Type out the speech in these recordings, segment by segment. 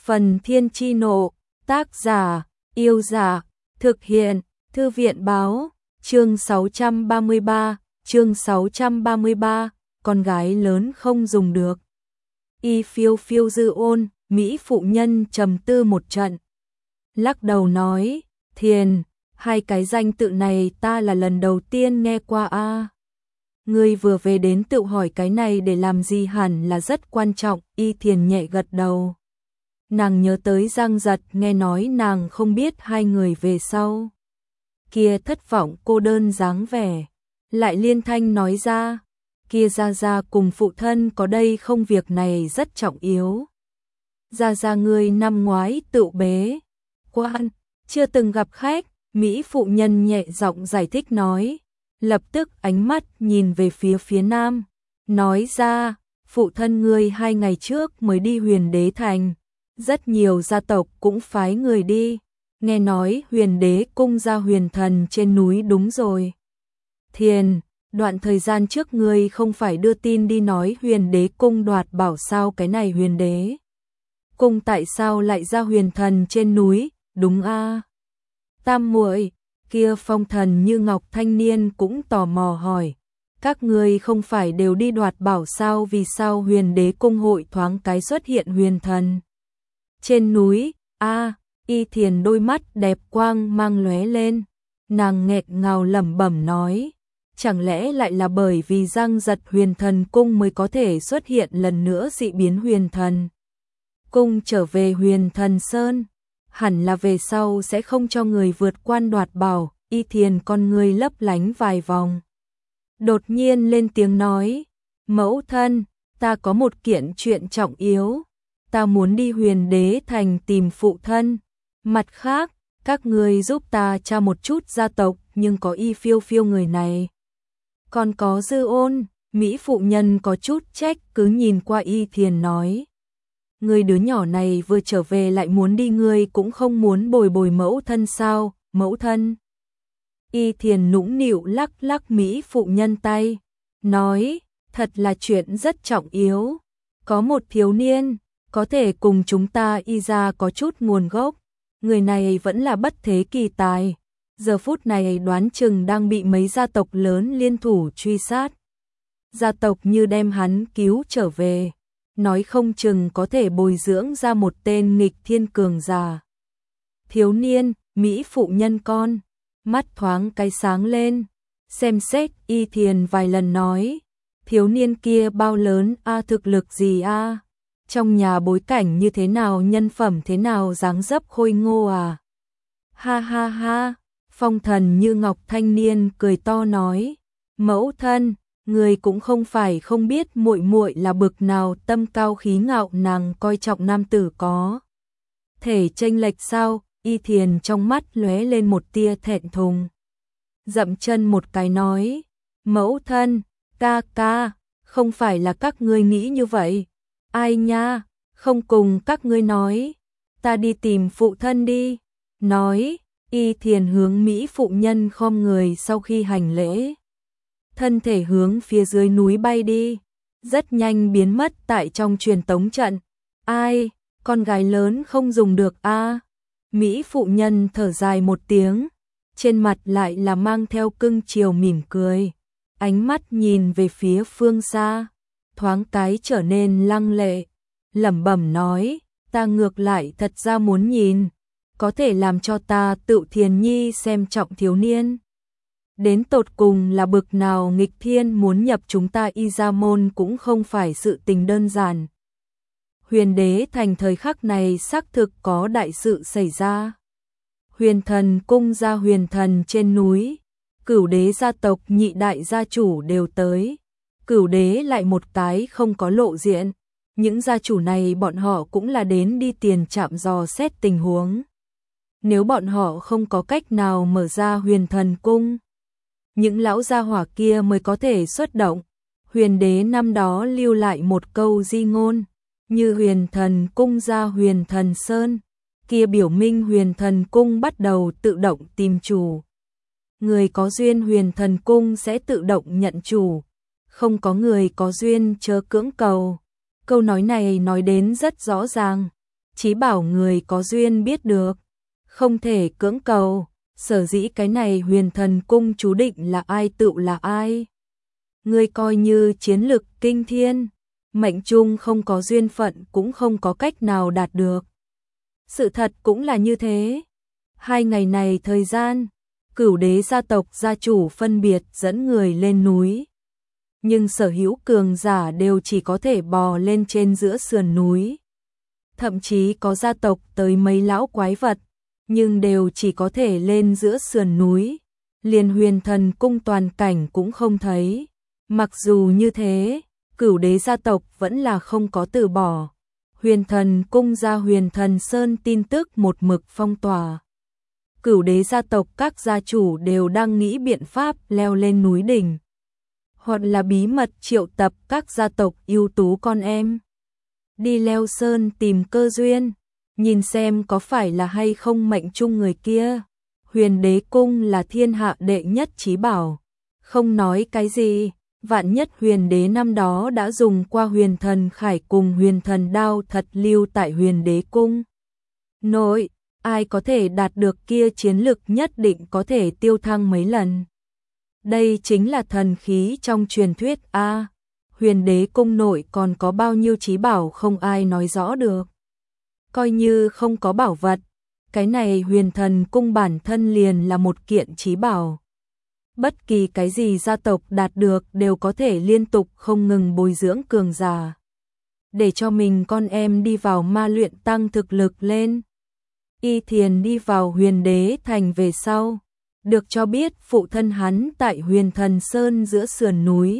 Phần Thiên Chi Nộ, tác giả, Yêu Giả, thực hiện, Thư viện Báo, chương 633, con gái lớn không dùng được. Y phiêu phiêu dư ôn, Mỹ phụ nhân trầm tư một trận. Lắc đầu nói, Thiền, hai cái danh tự này ta là lần đầu tiên nghe qua a. Ngươi vừa về đến tự hỏi cái này để làm gì, hẳn là rất quan trọng. Y Thiền nhẹ gật đầu. Nàng nhớ tới Giang Giật, nghe nói nàng không biết hai người về sau kia thất vọng cô đơn dáng vẻ, lại liên thanh nói ra, kia Gia Gia cùng phụ thân có đây không, việc này rất trọng yếu. Gia Gia ngươi năm ngoái tự bế quan, chưa từng gặp khách. Mỹ phụ nhân nhẹ giọng giải thích nói, lập tức ánh mắt nhìn về phía nam, nói ra, phụ thân ngươi 2 ngày trước mới đi Huyền Đế Thành, rất nhiều gia tộc cũng phái người đi, nghe nói Huyền Đế cung ra huyền thần trên núi. Đúng rồi. Thiền, đoạn thời gian trước ngươi không phải đưa tin đi nói Huyền Đế cung đoạt bảo sao, cái này Huyền Đế cung tại sao lại ra huyền thần trên núi? Đúng a. Tam muội, kia phong thần như ngọc thanh niên cũng tò mò hỏi, các ngươi không phải đều đi đoạt bảo sao, vì sao Huyền Đế cung hội thoáng cái xuất hiện huyền thần trên núi? A. Y Thiền đôi mắt đẹp quang mang lóe lên, nàng nghẹn ngào lẩm bẩm nói, chẳng lẽ lại là bởi vì Giang Giật huyền thần cung mới có thể xuất hiện lần nữa dị biến huyền thần cung trở về huyền thần sơn? Hẳn là về sau sẽ không cho người vượt quan đoạt bảo. Y Thiền con người lấp lánh vài vòng, đột nhiên lên tiếng nói, mẫu thân, ta có một kiện chuyện trọng yếu, ta muốn đi Huyền Đế Thành tìm phụ thân. Mặt khác, các người giúp ta tra một chút gia tộc, nhưng có Y phiêu phiêu người này. Còn có Dư Ôn. Mỹ phụ nhân có chút trách cứ nhìn qua Y Thiền nói, người đứa nhỏ này vừa trở về lại muốn đi, ngươi cũng không muốn bồi bồi mẫu thân sao? Mẫu thân. Y Thiền nũng nịu lắc lắc Mỹ phụ nhân tay, nói, thật là chuyện rất trọng yếu, có một thiếu niên có thể cùng chúng ta Y gia có chút nguồn gốc, người này vẫn là bất thế kỳ tài, giờ phút này đoán chừng đang bị mấy gia tộc lớn liên thủ truy sát. Gia tộc như đem hắn cứu trở về, nói không chừng có thể bồi dưỡng ra một tên nghịch thiên cường giả. Thiếu niên, Mỹ phụ nhân con mắt thoáng cái sáng lên, xem xét Y Thiền vài lần nói, thiếu niên kia bao lớn a, thực lực gì a, trong nhà bối cảnh như thế nào, nhân phẩm thế nào, dáng dấp khôi ngô à? Ha ha ha. Phong thần như ngọc thanh niên cười to nói, mẫu thân, người cũng không phải không biết muội muội là bực nào tâm cao khí ngạo, nàng coi trọng nam tử có thể chênh lệch sao? Y Thiền trong mắt lóe lên một tia thẹn thùng, dậm chân một cái nói, mẫu thân, ca ca, không phải là các ngươi nghĩ như vậy. Ai nha, không cùng các ngươi nói, ta đi tìm phụ thân đi. Nói, Y Thiền hướng Mỹ phụ nhân khom người, sau khi hành lễ, thân thể hướng phía dưới núi bay đi, rất nhanh biến mất tại trong truyền tống trận. Ai, con gái lớn không dùng được a. Mỹ phụ nhân thở dài một tiếng, trên mặt lại là mang theo cưng chiều mỉm cười, ánh mắt nhìn về phía phương xa, thoáng cái trở nên lăng lệ, lẩm bẩm nói, ta ngược lại thật ra muốn nhìn, có thể làm cho ta tự Thiền nhi xem trọng thiếu niên đến tột cùng là bực nào nghịch thiên, muốn nhập chúng ta Y gia môn cũng không phải sự tình đơn giản. Huyền Đế Thành thời khắc này xác thực có đại sự xảy ra. Huyền thần cung ra huyền thần trên núi, Cửu Đế gia tộc nhị đại gia chủ đều tới. Cửu Đế lại một cái không có lộ diện, những gia chủ này bọn họ cũng là đến đi tiền trạm dò xét tình huống. Nếu bọn họ không có cách nào mở ra huyền thần cung, những lão gia hỏa kia mới có thể xuất động. Huyền Đế năm đó lưu lại một câu di ngôn, như huyền thần cung ra huyền thần sơn, kia biểu minh huyền thần cung bắt đầu tự động tìm chủ. Người có duyên huyền thần cung sẽ tự động nhận chủ, không có người có duyên chớ cưỡng cầu. Câu nói này nói đến rất rõ ràng, Chí bảo người có duyên biết được, không thể cưỡng cầu, sở dĩ cái này Huyền Thần Cung chú định là ai tựu là ai. Ngươi coi như chiến lực kinh thiên, mệnh chung không có duyên phận cũng không có cách nào đạt được. Sự thật cũng là như thế. 2 ngày này thời gian, Cửu Đế gia tộc gia chủ phân biệt dẫn người lên núi. Nhưng sở hữu cường giả đều chỉ có thể bò lên trên giữa sườn núi. Thậm chí có gia tộc tới mấy lão quái vật, nhưng đều chỉ có thể lên giữa sườn núi. Liền Huyền Thần Cung toàn cảnh cũng không thấy. Mặc dù như thế, Cửu Đế gia tộc vẫn là không có từ bỏ. Huyền Thần Cung ra Huyền Thần Sơn tin tức một mực phong tỏa. Cửu Đế gia tộc các gia chủ đều đang nghĩ biện pháp leo lên núi đỉnh, hoặc là bí mật triệu tập các gia tộc ưu tú con em đi leo sơn tìm cơ duyên, nhìn xem có phải là hay không mệnh chung người kia. Huyền Đế Cung là thiên hạ đệ nhất chí bảo, không nói cái gì, vạn nhất Huyền Đế năm đó đã dùng qua Huyền Thần Khải cùng Huyền Thần Đao thật lưu tại Huyền Đế Cung nội, ai có thể đạt được kia chiến lực nhất định có thể tiêu thăng mấy lần. Đây chính là thần khí trong truyền thuyết a. Huyền Đế Cung nội còn có bao nhiêu chí bảo không ai nói rõ được. Coi như không có bảo vật, cái này Huyền Thần Cung bản thân liền là một kiện chí bảo. Bất kỳ cái gì gia tộc đạt được đều có thể liên tục không ngừng bồi dưỡng cường giả, để cho mình con em đi vào ma luyện tăng thực lực lên. Y Thiền đi vào Huyền Đế Thành về sau, được cho biết phụ thân hắn tại Huyền Thần Sơn giữa sườn núi.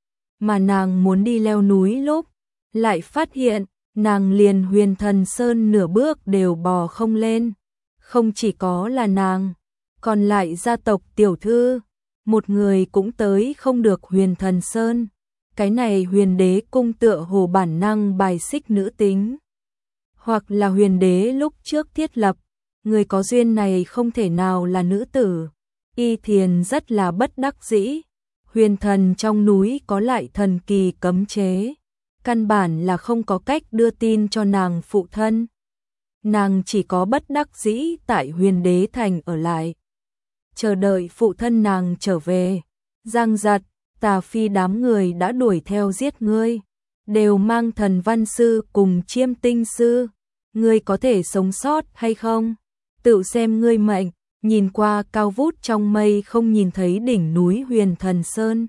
Mà nàng muốn đi leo núi lúc, lại phát hiện, nàng liền Huyền Thần Sơn nửa bước đều bò không lên. Không chỉ có là nàng, còn lại gia tộc tiểu thư, một người cũng tới không được Huyền Thần Sơn. Cái này Huyền Đế Cung tựa hồ bản năng bài xích nữ tính. Hoặc là Huyền Đế lúc trước thiết lập, người có duyên này không thể nào là nữ tử. Y Thiền rất là bất đắc dĩ. Huyền thần trong núi có lại thần kỳ cấm chế, căn bản là không có cách đưa tin cho nàng phụ thân. Nàng chỉ có bất đắc dĩ tại Huyền Đế Thành ở lại, chờ đợi phụ thân nàng trở về. Giang Giật, Tà Phi đám người đã đuổi theo giết ngươi, đều mang Thần Văn Sư cùng Chiêm Tinh Sư. Ngươi có thể sống sót hay không? Tự xem ngươi mệnh. Nhìn qua cao vút trong mây không nhìn thấy đỉnh núi Huyền Thần Sơn.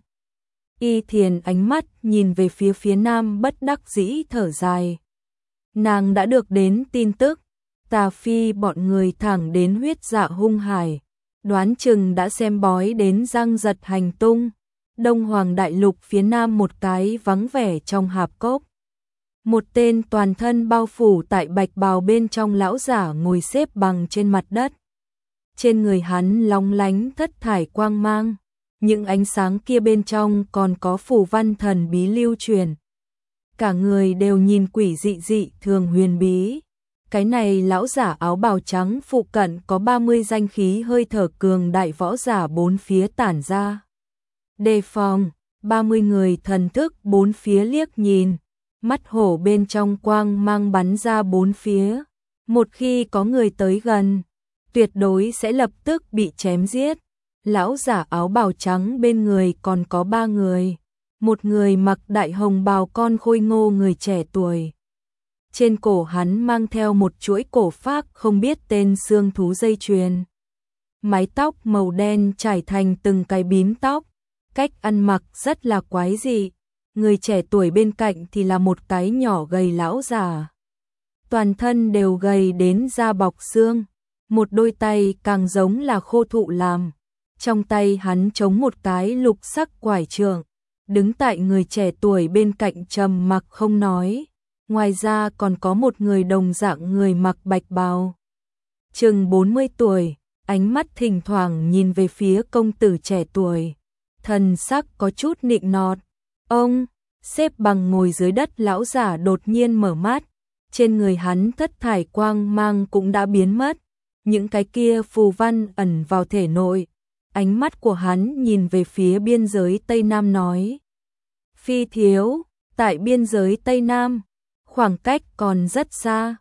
Y Thiền ánh mắt nhìn về phía nam bất đắc dĩ thở dài. Nàng đã được đến tin tức, Tà Phi bọn người thẳng đến Huyết Dạ Hung Hải, đoán chừng đã xem bói đến Giang Giật hành tung. Đông Hoàng Đại Lục phía nam một cái vắng vẻ trong hạp cốc. Một tên toàn thân bao phủ tại bạch bào bên trong lão giả ngồi xếp bằng trên mặt đất. Trên người hắn long lánh thất thải quang mang, những ánh sáng kia bên trong còn có phù văn thần bí lưu truyền. Cả người đều nhìn quỷ dị dị thường huyền bí. Cái này lão giả áo bào trắng phụ cận có 30 danh khí hơi thở cường đại võ giả bốn phía tản ra. Đề phòng, 30 người thần thức bốn phía liếc nhìn, mắt hổ bên trong quang mang bắn ra bốn phía. Một khi có người tới gần, tuyệt đối sẽ lập tức bị chém giết. Lão giả áo bào trắng bên người còn có 3 người. Một người mặc đại hồng bào con khôi ngô người trẻ tuổi. Trên cổ hắn mang theo một chuỗi cổ phác không biết tên xương thú dây chuyền. Mái tóc màu đen trải thành từng cái bím tóc. Cách ăn mặc rất là quái dị. Người trẻ tuổi bên cạnh thì là một cái nhỏ gầy lão già. Toàn thân đều gầy đến da bọc xương. Một đôi tay càng giống là khô thụ làm. Trong tay hắn chống một cái lục sắc quải trượng, đứng tại người trẻ tuổi bên cạnh trầm mặc không nói. Ngoài ra còn có một người đồng dạng người mặc bạch bào, chừng 40 tuổi, ánh mắt thỉnh thoảng nhìn về phía công tử trẻ tuổi, thần sắc có chút nịnh nọt. Ông, xếp bằng ngồi dưới đất lão giả đột nhiên mở mắt, trên người hắn thất thải quang mang cũng đã biến mất, những cái kia phù văn ẩn vào thể nội. Ánh mắt của hắn nhìn về phía biên giới Tây Nam nói. Phi thiếu, tại biên giới Tây Nam, khoảng cách còn rất xa,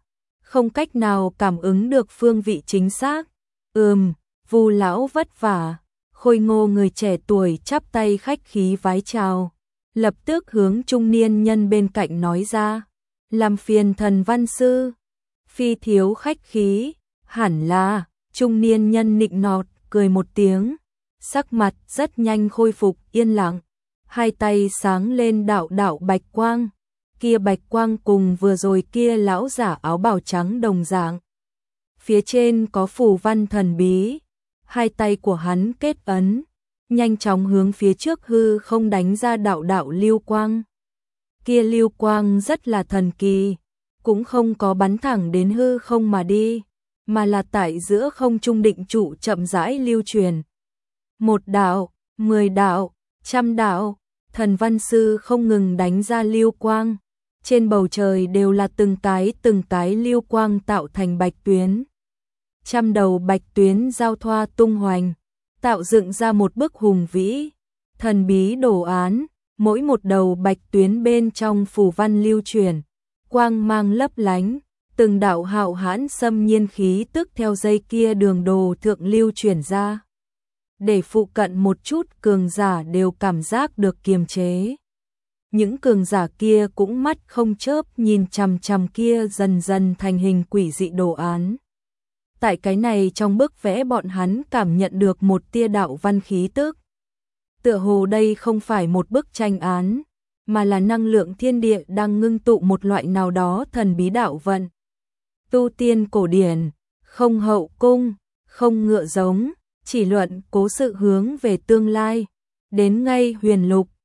không cách nào cảm ứng được phương vị chính xác. Vu lão vất vả. Khôi ngô người trẻ tuổi chắp tay khách khí vái chào, lập tức hướng trung niên nhân bên cạnh nói ra, làm phiền thần văn sư. Phi thiếu khách khí, hẳn là. Trung niên nhân nịnh nọt, cười một tiếng, sắc mặt rất nhanh khôi phục yên lặng, hai tay sáng lên đạo đạo bạch quang, kia bạch quang cùng vừa rồi kia lão giả áo bào trắng đồng dạng. Phía trên có phù văn thần bí, hai tay của hắn kết ấn, nhanh chóng hướng phía trước hư không đánh ra đạo đạo lưu quang. Kia lưu quang rất là thần kỳ, cũng không có bắn thẳng đến hư không mà đi, mà là tại giữa không trung định trụ chậm rãi lưu truyền. 1 đạo, 10 đạo, 100 đạo, thần văn sư không ngừng đánh ra lưu quang. Trên bầu trời đều là từng cái lưu quang tạo thành bạch tuyến. 100 đầu bạch tuyến giao thoa tung hoành, tạo dựng ra một bức hùng vĩ, thần bí đồ án, mỗi một đầu bạch tuyến bên trong phù văn lưu truyền, quang mang lấp lánh, từng đạo hạo hãn xâm nhiên khí tức theo dây kia đường đồ thượng lưu truyền ra. Để phụ cận một chút cường giả đều cảm giác được kiềm chế. Những cường giả kia cũng mắt không chớp nhìn chằm chằm kia dần dần thành hình quỷ dị đồ án. Tại cái này trong bức vẽ bọn hắn cảm nhận được một tia đạo văn khí tức. Tựa hồ đây không phải một bức tranh án, mà là năng lượng thiên địa đang ngưng tụ một loại nào đó thần bí đạo vận. Tu tiên cổ điển, không hậu cung, không ngựa giống, chỉ luận cố sự hướng về tương lai, đến ngay huyền lục,